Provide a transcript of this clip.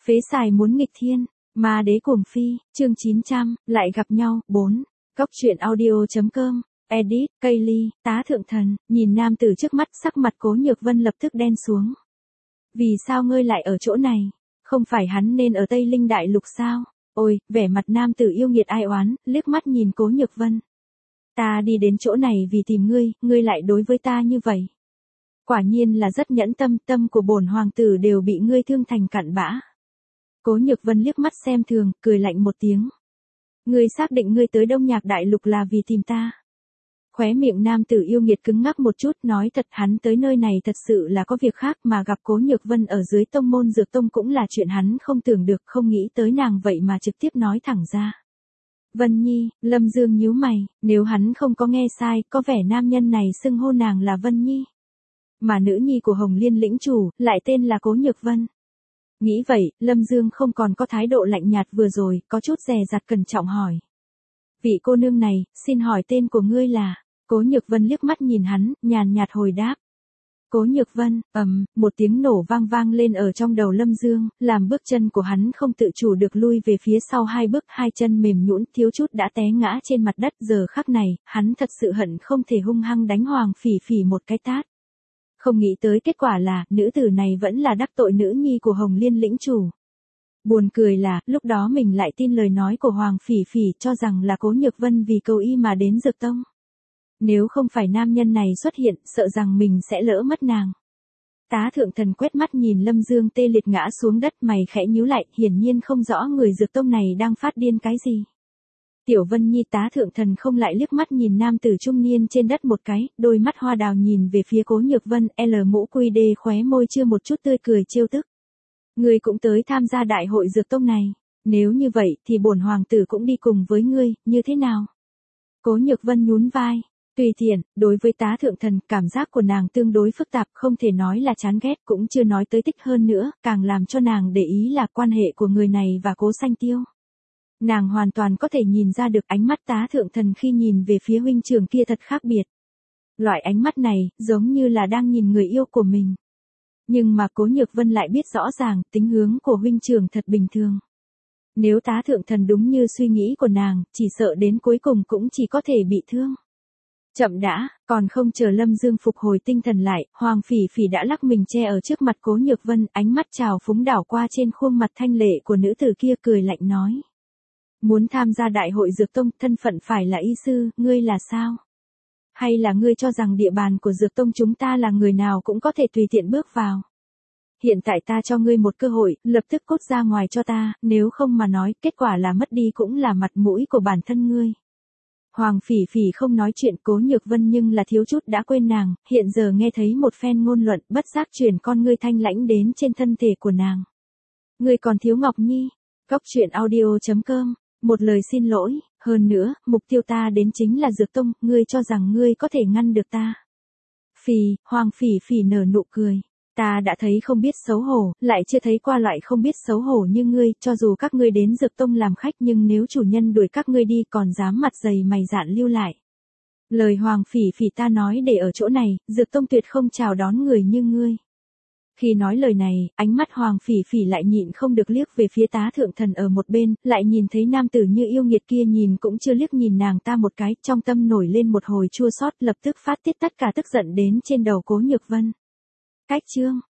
Phế xài muốn nghịch thiên, ma đế cuồng phi, chương 900, lại gặp nhau, 4. Cốc truyện audio.com, edit, Kaylee, tá thượng thần, nhìn nam tử trước mắt, sắc mặt Cố Nhược Vân lập tức đen xuống. Vì sao ngươi lại ở chỗ này? Không phải hắn nên ở Tây Linh Đại Lục sao? Ôi, vẻ mặt nam tử yêu nghiệt ai oán, liếc mắt nhìn Cố Nhược Vân. Ta đi đến chỗ này vì tìm ngươi lại đối với ta như vậy. Quả nhiên là rất nhẫn tâm, tâm của bổn hoàng tử đều bị ngươi thương thành cặn bã. Cố Nhược Vân liếc mắt xem thường, cười lạnh một tiếng. Ngươi xác định ngươi tới Đông Nhạc Đại Lục là vì tìm ta? Khóe miệng nam tử yêu nghiệt cứng ngắc một chút, nói thật hắn tới nơi này thật sự là có việc khác, mà gặp Cố Nhược Vân ở dưới tông môn Dược Tông cũng là chuyện hắn không tưởng được, không nghĩ tới nàng vậy mà trực tiếp nói thẳng ra. Vân Nhi, Lâm Dương nhíu mày, nếu hắn không có nghe sai, có vẻ nam nhân này xưng hô nàng là Vân Nhi. Mà nữ nhi của Hồng Liên lĩnh chủ, lại tên là Cố Nhược Vân. Nghĩ vậy, Lâm Dương không còn có thái độ lạnh nhạt vừa rồi, có chút dè dặt cẩn trọng hỏi. Vị cô nương này, xin hỏi tên của ngươi là? Cố Nhược Vân liếc mắt nhìn hắn, nhàn nhạt hồi đáp. Cố Nhược Vân, một tiếng nổ vang vang lên ở trong đầu Lâm Dương, làm bước chân của hắn không tự chủ được lui về phía sau hai bước, hai chân mềm nhũn thiếu chút đã té ngã trên mặt đất. Giờ khắc này, hắn thật sự hận không thể hung hăng đánh Hoàng Phỉ Phỉ một cái tát. Không nghĩ tới kết quả là, nữ tử này vẫn là đắc tội nữ nhi của Hồng Liên lĩnh chủ. Buồn cười là, lúc đó mình lại tin lời nói của Hoàng Phỉ Phỉ cho rằng là Cố Nhược Vân vì cầu y mà đến Dược Tông. Nếu không phải nam nhân này xuất hiện, sợ rằng mình sẽ lỡ mất nàng. Tá thượng thần quét mắt nhìn Lâm Dương tê liệt ngã xuống đất, mày khẽ nhíu lại, hiển nhiên không rõ người Dược Tông này đang phát điên cái gì. Tiểu Vân Nhi, tá thượng thần không lại liếc mắt nhìn nam tử trung niên trên đất một cái, đôi mắt hoa đào nhìn về phía Cố Nhược Vân, mũ quy đê khóe môi chưa một chút tươi cười trêu tức. Ngươi cũng tới tham gia đại hội Dược Tông này, nếu như vậy thì bổn hoàng tử cũng đi cùng với ngươi, như thế nào? Cố Nhược Vân nhún vai. Tùy tiện, đối với tá thượng thần, cảm giác của nàng tương đối phức tạp, không thể nói là chán ghét, cũng chưa nói tới thích hơn nữa, càng làm cho nàng để ý là quan hệ của người này và Cố Sanh Tiêu. Nàng hoàn toàn có thể nhìn ra được ánh mắt tá thượng thần khi nhìn về phía huynh trưởng kia thật khác biệt. Loại ánh mắt này, giống như là đang nhìn người yêu của mình. Nhưng mà Cố Nhược Vân lại biết rõ ràng, tính hướng của huynh trưởng thật bình thường. Nếu tá thượng thần đúng như suy nghĩ của nàng, chỉ sợ đến cuối cùng cũng chỉ có thể bị thương. Chậm đã, còn không chờ Lâm Dương phục hồi tinh thần lại, Hoàng Phỉ Phỉ đã lắc mình che ở trước mặt Cố Nhược Vân, ánh mắt trào phúng đảo qua trên khuôn mặt thanh lệ của nữ tử kia, cười lạnh nói. Muốn tham gia đại hội Dược Tông, thân phận phải là y sư, ngươi là sao? Hay là ngươi cho rằng địa bàn của Dược Tông chúng ta là người nào cũng có thể tùy tiện bước vào? Hiện tại ta cho ngươi một cơ hội, lập tức cút ra ngoài cho ta, nếu không mà nói, kết quả là mất đi cũng là mặt mũi của bản thân ngươi. Hoàng Phỉ Phỉ không nói chuyện, Cố Nhược Vân nhưng là thiếu chút đã quên nàng, hiện giờ nghe thấy một phen ngôn luận, bất giác chuyển con ngươi thanh lãnh đến trên thân thể của nàng. Ngươi còn thiếu Ngọc Nhi. Cốc truyện audio.com, một lời xin lỗi, hơn nữa, mục tiêu ta đến chính là Dược Tông, ngươi cho rằng ngươi có thể ngăn được ta? Hoàng Phỉ Phỉ nở nụ cười. Ta đã thấy không biết xấu hổ, lại chưa thấy qua loại không biết xấu hổ như ngươi, cho dù các ngươi đến Dược Tông làm khách nhưng nếu chủ nhân đuổi các ngươi đi còn dám mặt dày mày dạn lưu lại. Lời Hoàng Phỉ Phỉ ta nói để ở chỗ này, Dược Tông tuyệt không chào đón người như ngươi. Khi nói lời này, ánh mắt Hoàng Phỉ Phỉ lại nhịn không được liếc về phía tá thượng thần ở một bên, lại nhìn thấy nam tử như yêu nghiệt kia nhìn cũng chưa liếc nhìn nàng ta một cái, trong tâm nổi lên một hồi chua xót, lập tức phát tiết tất cả tức giận đến trên đầu Cố Nhược Vân. Cách chương